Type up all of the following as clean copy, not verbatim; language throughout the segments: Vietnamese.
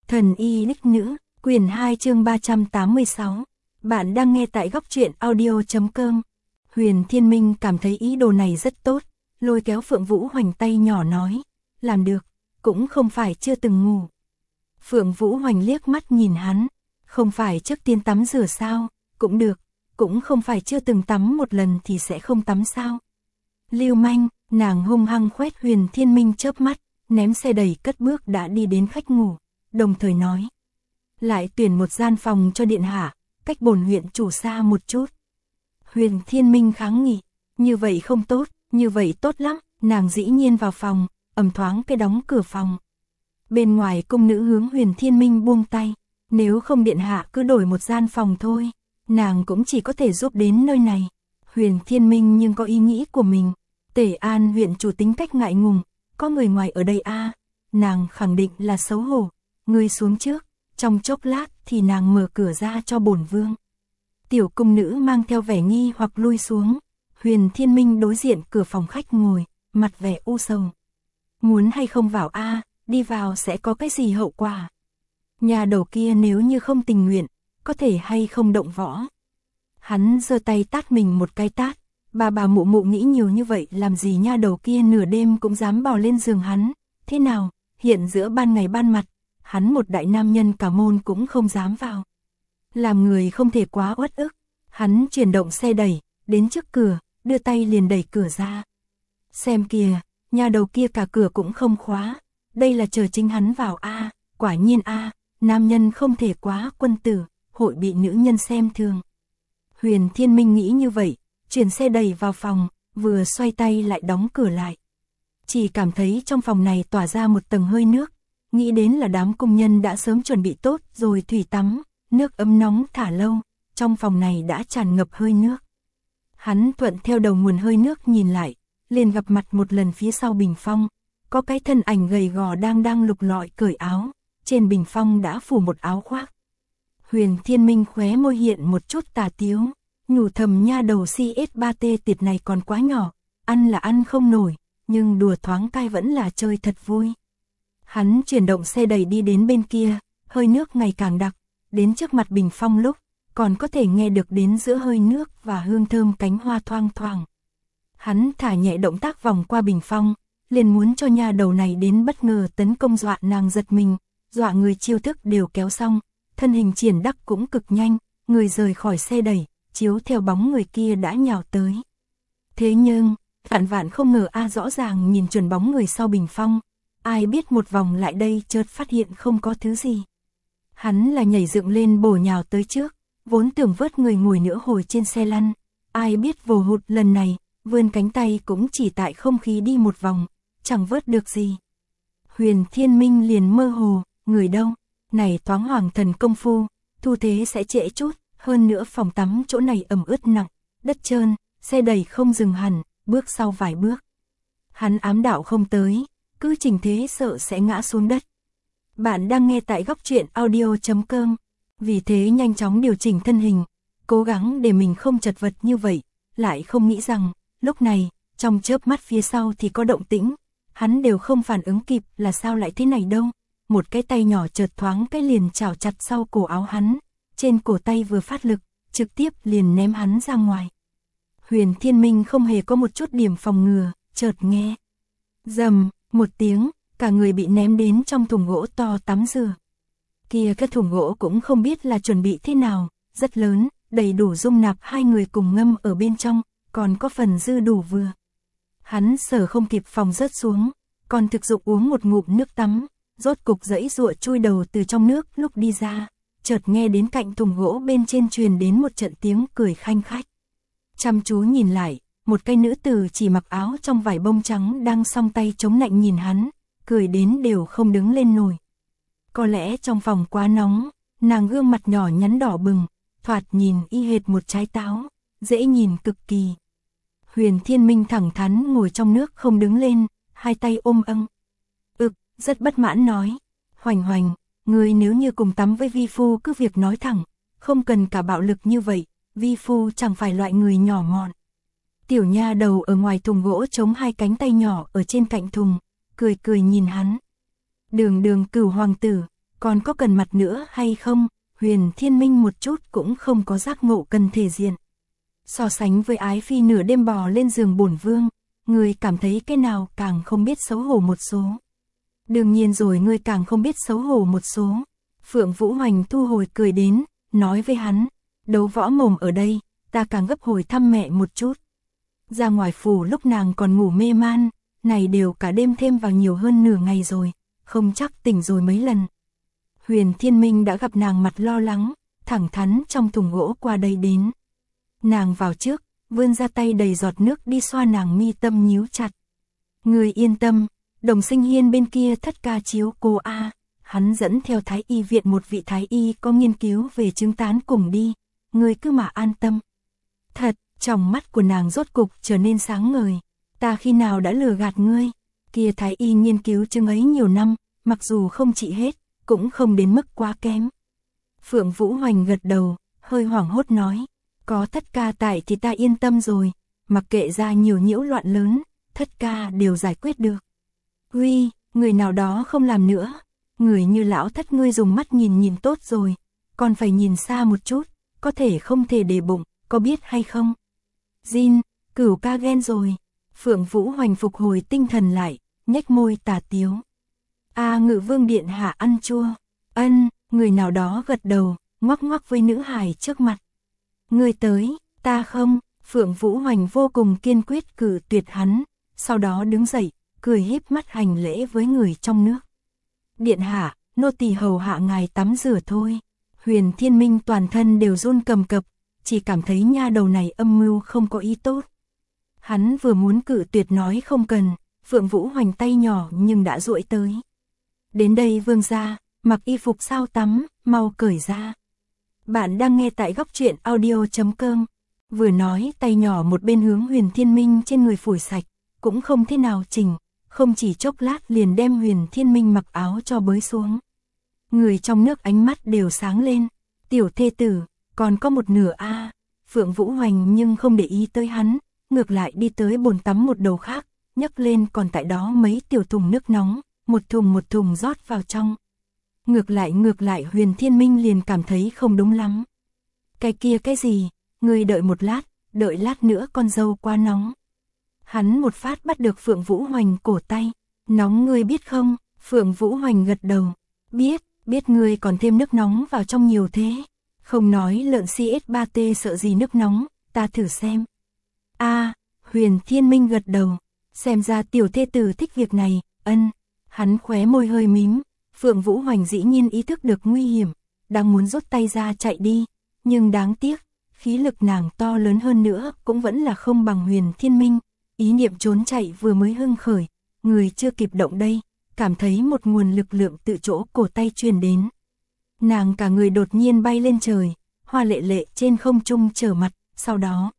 Thần y đích nữ, quyển 2 chương 386. Bạn đang nghe tại góc truyện audio.com. Huyền Thiên Minh cảm thấy ý đồ này rất tốt, lôi kéo Phượng Vũ Hoành tay nhỏ nói, làm được, cũng không phải chưa từng ngủ. Phượng Vũ Hoành liếc mắt nhìn hắn, không phải trước tiên tắm rửa sao, cũng được, cũng không phải chưa từng tắm một lần thì sẽ không tắm sao. Lưu manh, nàng hung hăng khoét Huyền Thiên Minh chớp mắt, ném xe đẩy cất bước đã đi đến khách ngủ, đồng thời nói. Lại tuyển một gian phòng cho điện hạ, cách bổn huyện chủ xa một chút. Huyền Thiên Minh kháng nghị, như vậy không tốt, như vậy tốt lắm, nàng dĩ nhiên vào phòng, ầm thoáng cái đóng cửa phòng. Bên ngoài cung nữ hướng Huyền Thiên Minh buông tay, nếu không điện hạ cứ đổi một gian phòng thôi, nàng cũng chỉ có thể giúp đến nơi này. Huyền Thiên Minh nhưng có ý nghĩ của mình, Tể An huyện chủ tính cách ngại ngùng, có người ngoài ở đây a, nàng khẳng định là xấu hổ, ngươi xuống trước, trong chốc lát thì nàng mở cửa ra cho bổn vương. Tiểu cung nữ mang theo vẻ nghi hoặc lui xuống, Huyền Thiên Minh đối diện cửa phòng khách ngồi, mặt vẻ u sầu. Muốn hay không vào a, đi vào sẽ có cái gì hậu quả? Nhà đầu kia nếu như không tình nguyện, có thể hay không động võ? Hắn giơ tay tát mình một cái tát, bà mụ mụ nghĩ nhiều như vậy làm gì, nha đầu kia nửa đêm cũng dám bò lên giường hắn, thế nào, hiện giữa ban ngày ban mặt, hắn một đại nam nhân cả môn cũng không dám vào. Làm người không thể quá uất ức, hắn chuyển động xe đẩy, đến trước cửa, đưa tay liền đẩy cửa ra. Xem kìa, nhà đầu kia cả cửa cũng không khóa, đây là chờ chính hắn vào a, quả nhiên a, nam nhân không thể quá quân tử, hội bị nữ nhân xem thường. Huyền Thiên Minh nghĩ như vậy, chuyển xe đẩy vào phòng, vừa xoay tay lại đóng cửa lại. Chỉ cảm thấy trong phòng này tỏa ra một tầng hơi nước, nghĩ đến là đám công nhân đã sớm chuẩn bị tốt rồi thủy tắm, nước ấm nóng thả lâu, trong phòng này đã tràn ngập hơi nước. Hắn thuận theo đầu nguồn hơi nước nhìn lại, liền gặp mặt một lần phía sau bình phong, có cái thân ảnh gầy gò đang lục lọi cởi áo, trên bình phong đã phủ một áo khoác. Huyền Thiên Minh khóe môi hiện một chút tà tiếu, nhủ thầm nha đầu CS3T tiệt này còn quá nhỏ, ăn là ăn không nổi, nhưng đùa thoáng cai vẫn là chơi thật vui. Hắn chuyển động xe đẩy đi đến bên kia, hơi nước ngày càng đặc, đến trước mặt bình phong lúc, còn có thể nghe được đến giữa hơi nước và hương thơm cánh hoa thoang thoảng. Hắn thả nhẹ động tác vòng qua bình phong, liền muốn cho nha đầu này đến bất ngờ tấn công dọa nàng giật mình, dọa người chiêu thức đều kéo xong, thân hình triển đắc cũng cực nhanh, người rời khỏi xe đẩy, chiếu theo bóng người kia đã nhào tới. Thế nhưng, vạn không ngờ a, rõ ràng nhìn chuẩn bóng người sau bình phong, ai biết một vòng lại đây chợt phát hiện không có thứ gì. Hắn là nhảy dựng lên bổ nhào tới trước, vốn tưởng vớt người ngồi nữa hồi trên xe lăn, ai biết vồ hụt lần này, vươn cánh tay cũng chỉ tại không khí đi một vòng, chẳng vớt được gì. Huyền Thiên Minh liền mơ hồ, người đâu, này thoáng hoàng thần công phu, thu thế sẽ trễ chút, hơn nữa phòng tắm chỗ này ẩm ướt nặng, đất trơn, xe đẩy không dừng hẳn, bước sau vài bước. Hắn ám đạo không tới, cứ chỉnh thế sợ sẽ ngã xuống đất. Bạn đang nghe tại góc truyện audio.com, vì thế nhanh chóng điều chỉnh thân hình, cố gắng để mình không chật vật như vậy, lại không nghĩ rằng, lúc này, trong chớp mắt phía sau thì có động tĩnh, hắn đều không phản ứng kịp là sao lại thế này đâu. Một cái tay nhỏ chợt thoáng cái liền chảo chặt sau cổ áo hắn, trên cổ tay vừa phát lực, trực tiếp liền ném hắn ra ngoài. Huyền Thiên Minh không hề có một chút điểm phòng ngừa, chợt nghe rầm một tiếng, cả người bị ném đến trong thùng gỗ to tắm rửa. Kia cái thùng gỗ cũng không biết là chuẩn bị thế nào, rất lớn, đầy đủ dung nạp hai người cùng ngâm ở bên trong, còn có phần dư đủ vừa. Hắn sở không kịp phòng rớt xuống, còn thực dụng uống một ngụm nước tắm, rốt cục giãy giụa chui đầu từ trong nước, lúc đi ra, chợt nghe đến cạnh thùng gỗ bên trên truyền đến một trận tiếng cười khanh khách. Chăm chú nhìn lại, một cái nữ tử chỉ mặc áo trong vải bông trắng đang song tay chống nạnh nhìn hắn, cười đến đều không đứng lên nổi. Có lẽ trong phòng quá nóng, nàng gương mặt nhỏ nhắn đỏ bừng, thoạt nhìn y hệt một trái táo, dễ nhìn cực kỳ. Huyền Thiên Minh thẳng thắn ngồi trong nước không đứng lên, hai tay ôm âng. Rất bất mãn nói, Hoành Hoành, người nếu như cùng tắm với vi phu cứ việc nói thẳng, không cần cả bạo lực như vậy, vi phu chẳng phải loại người nhỏ mọn. Tiểu nha đầu ở ngoài thùng gỗ chống hai cánh tay nhỏ ở trên cạnh thùng, cười cười nhìn hắn. Đường Đường Cửu hoàng tử, còn có cần mặt nữa hay không? Huyền Thiên Minh một chút cũng không có giác ngộ cần thể diện. So sánh với ái phi nửa đêm bò lên giường bổn vương, người cảm thấy cái nào càng không biết xấu hổ một số. Đương nhiên rồi, ngươi càng không biết xấu hổ một số. Phượng Vũ Hoành thu hồi cười đến, nói với hắn, đấu võ mồm ở đây, ta càng gấp hồi thăm mẹ một chút. Ra ngoài phủ lúc nàng còn ngủ mê man, này đều cả đêm thêm vào nhiều hơn nửa ngày rồi, không chắc tỉnh rồi mấy lần. Huyền Thiên Minh đã gặp nàng mặt lo lắng, thẳng thắn trong thùng gỗ qua đây đến. Nàng vào trước, vươn ra tay đầy giọt nước đi xoa nàng mi tâm nhíu chặt. Người yên tâm, Đồng Sinh Hiên bên kia thất ca chiếu cô a. Hắn dẫn theo Thái Y viện một vị Thái Y có nghiên cứu về chứng tán cùng đi, người cứ mà an tâm. Thật, trong mắt của nàng rốt cục trở nên sáng ngời. Ta khi nào đã lừa gạt ngươi? Kia Thái Y nghiên cứu chứng ấy nhiều năm, mặc dù không trị hết, cũng không đến mức quá kém. Phượng Vũ Hoành gật đầu, hơi hoảng hốt nói, có thất ca tại thì ta yên tâm rồi, mặc kệ ra nhiều nhiễu loạn lớn, thất ca đều giải quyết được. Huy, người nào đó không làm nữa, người như lão thất ngươi dùng mắt nhìn tốt rồi, còn phải nhìn xa một chút, có thể không thể để bụng, có biết hay không? Jin, Cửu ca ghen rồi. Phượng Vũ Hoành phục hồi tinh thần lại, nhếch môi tà tiếu. Ngự vương điện hạ ăn chua. Ân, người nào đó gật đầu, ngoắc ngoắc với nữ hài trước mặt. Người tới, ta không. Phượng Vũ Hoành vô cùng kiên quyết cự tuyệt hắn, sau đó đứng dậy, cười híp mắt hành lễ với người trong nước. Điện hạ, nô tỳ hầu hạ ngài tắm rửa thôi. Huyền Thiên Minh toàn thân đều run cầm cập, chỉ cảm thấy nha đầu này âm mưu không có ý tốt. Hắn vừa muốn cự tuyệt nói không cần, Phượng Vũ Hoành tay nhỏ nhưng đã duỗi tới. Đến đây vương gia, mặc y phục sao tắm, mau cởi ra. Bạn đang nghe tại góc truyện audio.com. Vừa nói tay nhỏ một bên hướng Huyền Thiên Minh trên người phủi sạch, cũng không thế nào chỉnh, không chỉ chốc lát liền đem Huyền Thiên Minh mặc áo cho bới xuống. Người trong nước ánh mắt đều sáng lên, tiểu thê tử, còn có một nửa a. Phượng Vũ Hoành nhưng không để ý tới hắn, ngược lại đi tới bồn tắm một đầu khác, nhấc lên còn tại đó mấy tiểu thùng nước nóng, một thùng rót vào trong. Ngược lại Huyền Thiên Minh liền cảm thấy không đúng lắm. Cái kia cái gì, ngươi đợi một lát, đợi lát nữa con dâu quá nóng. Hắn một phát bắt được Phượng Vũ Hoành cổ tay, nóng ngươi biết không? Phượng Vũ Hoành gật đầu, biết ngươi còn thêm nước nóng vào trong nhiều thế. Không nói lợn CS3T sợ gì nước nóng, ta thử xem. Huyền Thiên Minh gật đầu, xem ra tiểu thê tử thích việc này, ân. Hắn khóe môi hơi mím, Phượng Vũ Hoành dĩ nhiên ý thức được nguy hiểm, đang muốn rút tay ra chạy đi, nhưng đáng tiếc, khí lực nàng to lớn hơn nữa cũng vẫn là không bằng Huyền Thiên Minh. Ý niệm trốn chạy vừa mới hưng khởi, người chưa kịp động đây, cảm thấy một nguồn lực lượng tự chỗ cổ tay truyền đến. Nàng cả người đột nhiên bay lên trời, hoa lệ lệ trên không trung trở mặt, sau đó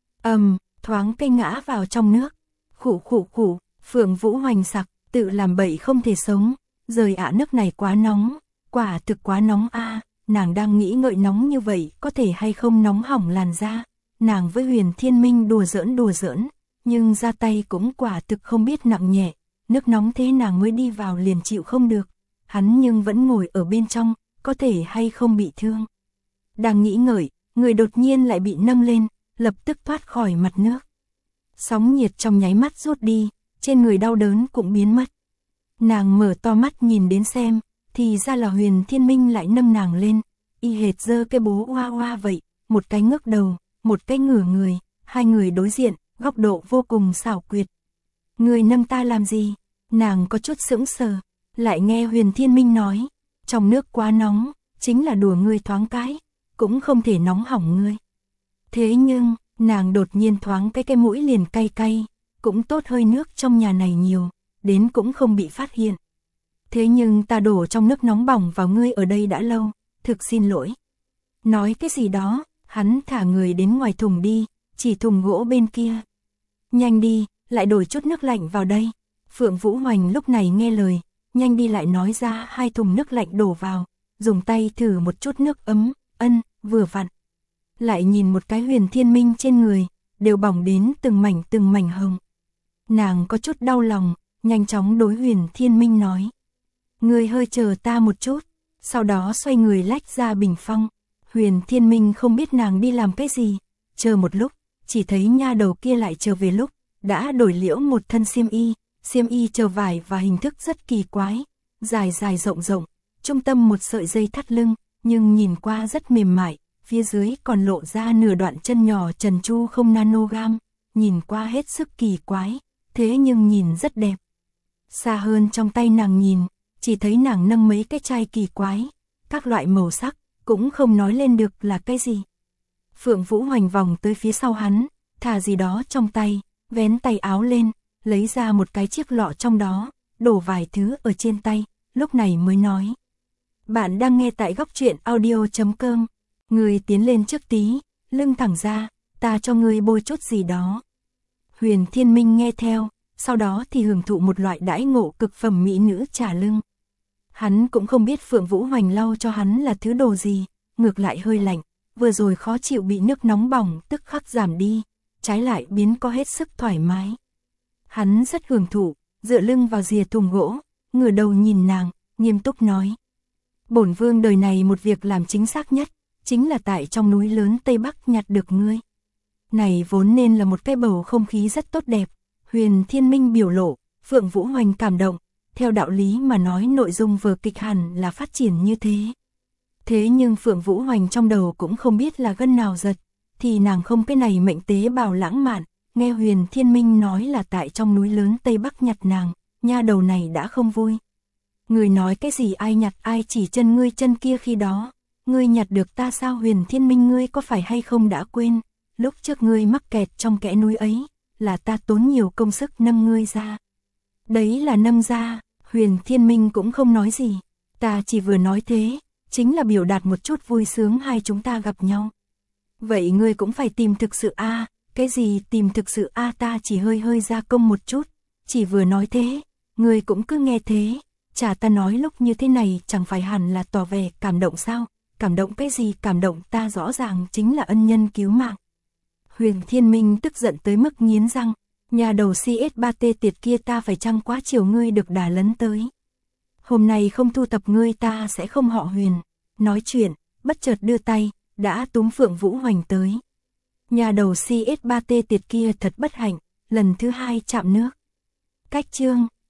thoáng cây ngã vào trong nước. Khụ, Phượng Vũ Hoành sặc, tự làm bậy không thể sống, rời nước này quá nóng, quả thực quá nóng a. Nàng đang nghĩ ngợi nóng như vậy có thể hay không nóng hỏng làn da. Nàng với Huyền Thiên Minh đùa giỡn, nhưng ra tay cũng quả thực không biết nặng nhẹ, nước nóng thế nàng mới đi vào liền chịu không được, hắn nhưng vẫn ngồi ở bên trong, có thể hay không bị thương. Đang nghĩ ngợi, người đột nhiên lại bị nâng lên, lập tức thoát khỏi mặt nước. Sóng nhiệt trong nháy mắt rút đi, trên người đau đớn cũng biến mất. Nàng mở to mắt nhìn đến xem, thì ra là Huyền Thiên Minh lại nâng nàng lên, y hệt giơ cái bố hoa vậy, một cái ngước đầu, một cái ngửa người, hai người đối diện, góc độ vô cùng xảo quyệt. Người nâng ta làm gì? Nàng có chút sững sờ, lại nghe Huyền Thiên Minh nói, trong nước quá nóng, chính là đùa ngươi thoáng cái, cũng không thể nóng hỏng ngươi. Thế nhưng, nàng đột nhiên thoáng cái mũi liền cay, cũng tốt hơi nước trong nhà này nhiều, đến cũng không bị phát hiện. Thế nhưng ta đổ trong nước nóng bỏng vào ngươi ở đây đã lâu, thực xin lỗi. Nói cái gì đó, hắn thả người đến ngoài thùng đi, chỉ thùng gỗ bên kia. Nhanh đi, lại đổi chút nước lạnh vào đây. Phượng Vũ Hoành lúc này nghe lời, nhanh đi lại nói ra 2 thùng nước lạnh đổ vào, dùng tay thử một chút nước ấm, vừa vặn. Lại nhìn một cái Huyền Thiên Minh trên người, đều bỏng đến từng mảnh hồng. Nàng có chút đau lòng, nhanh chóng đối Huyền Thiên Minh nói. Ngươi hơi chờ ta một chút, Sau đó xoay người lách ra bình phong. Huyền Thiên Minh không biết nàng đi làm cái gì, chờ một lúc, chỉ thấy nha đầu kia lại trở về lúc, đã đổi liễu một thân xiêm y chờ vải và hình thức rất kỳ quái, dài dài rộng rộng, trung tâm một sợi dây thắt lưng, nhưng nhìn qua rất mềm mại, phía dưới còn lộ ra nửa đoạn chân nhỏ trần tru không nanogam, nhìn qua hết sức kỳ quái, thế nhưng nhìn rất đẹp. Xa hơn trong tay nàng nhìn, chỉ thấy nàng nâng mấy cái chai kỳ quái, các loại màu sắc, cũng không nói lên được là cái gì. Phượng Vũ hoành vòng tới phía sau hắn, thả gì đó trong tay, vén tay áo lên, lấy ra một cái chiếc lọ trong đó, đổ vài thứ ở trên tay, lúc này mới nói. Bạn đang nghe tại góc truyện audio.com, người tiến lên trước tí, lưng thẳng ra, ta cho ngươi bôi chút gì đó. Huyền Thiên Minh nghe theo, sau đó thì hưởng thụ một loại đãi ngộ cực phẩm mỹ nữ trả lưng. Hắn cũng không biết Phượng Vũ hoành lau cho hắn là thứ đồ gì, ngược lại hơi lạnh, vừa rồi khó chịu bị nước nóng bỏng tức khắc giảm đi, trái lại biến có hết sức thoải mái. Hắn rất hưởng thụ, dựa lưng vào rìa thùng gỗ, ngửa đầu nhìn nàng, nghiêm túc nói. Bổn vương đời này một việc làm chính xác nhất, chính là tại trong núi lớn Tây Bắc nhặt được ngươi. Này vốn nên là một cái bầu không khí rất tốt đẹp, Huyền Thiên Minh biểu lộ, Phượng Vũ hoành cảm động, theo đạo lý mà nói nội dung vở kịch hẳn là phát triển như thế. Thế nhưng Phượng Vũ hoành trong đầu cũng không biết là gân nào giật, thì nàng không cái này mệnh tế bào lãng mạn, nghe Huyền Thiên Minh nói là tại trong núi lớn Tây Bắc nhặt nàng, nha đầu này đã không vui. Người nói cái gì ai nhặt ai chỉ chân ngươi chân kia khi đó, ngươi nhặt được ta sao? Huyền Thiên Minh, ngươi có phải hay không đã quên, lúc trước ngươi mắc kẹt trong kẽ núi ấy, là ta tốn nhiều công sức nâng ngươi ra. Đấy là nâng ra, Huyền Thiên Minh cũng không nói gì, ta chỉ vừa nói thế, chính là biểu đạt một chút vui sướng hai chúng ta gặp nhau. Vậy ngươi cũng phải tìm thực sự a? Cái gì tìm thực sự a? Ta chỉ hơi gia công một chút, chỉ vừa nói thế, ngươi cũng cứ nghe thế, chả ta nói lúc như thế này chẳng phải hẳn là tỏ vẻ cảm động sao? Cảm động cái gì? Cảm động ta rõ ràng chính là ân nhân cứu mạng. Huyền Thiên Minh tức giận tới mức nghiến răng, nhà đầu CS3T tiệt kia ta phải chăng quá chiều ngươi được đà lấn tới. Hôm nay không thu tập ngươi ta sẽ không họ Huyền. Nói chuyện, bất chợt đưa tay, đã túm Phượng Vũ hoành tới. Nhà đầu CS3T tiệt kia thật bất hạnh, lần thứ hai chạm nước. Cách chương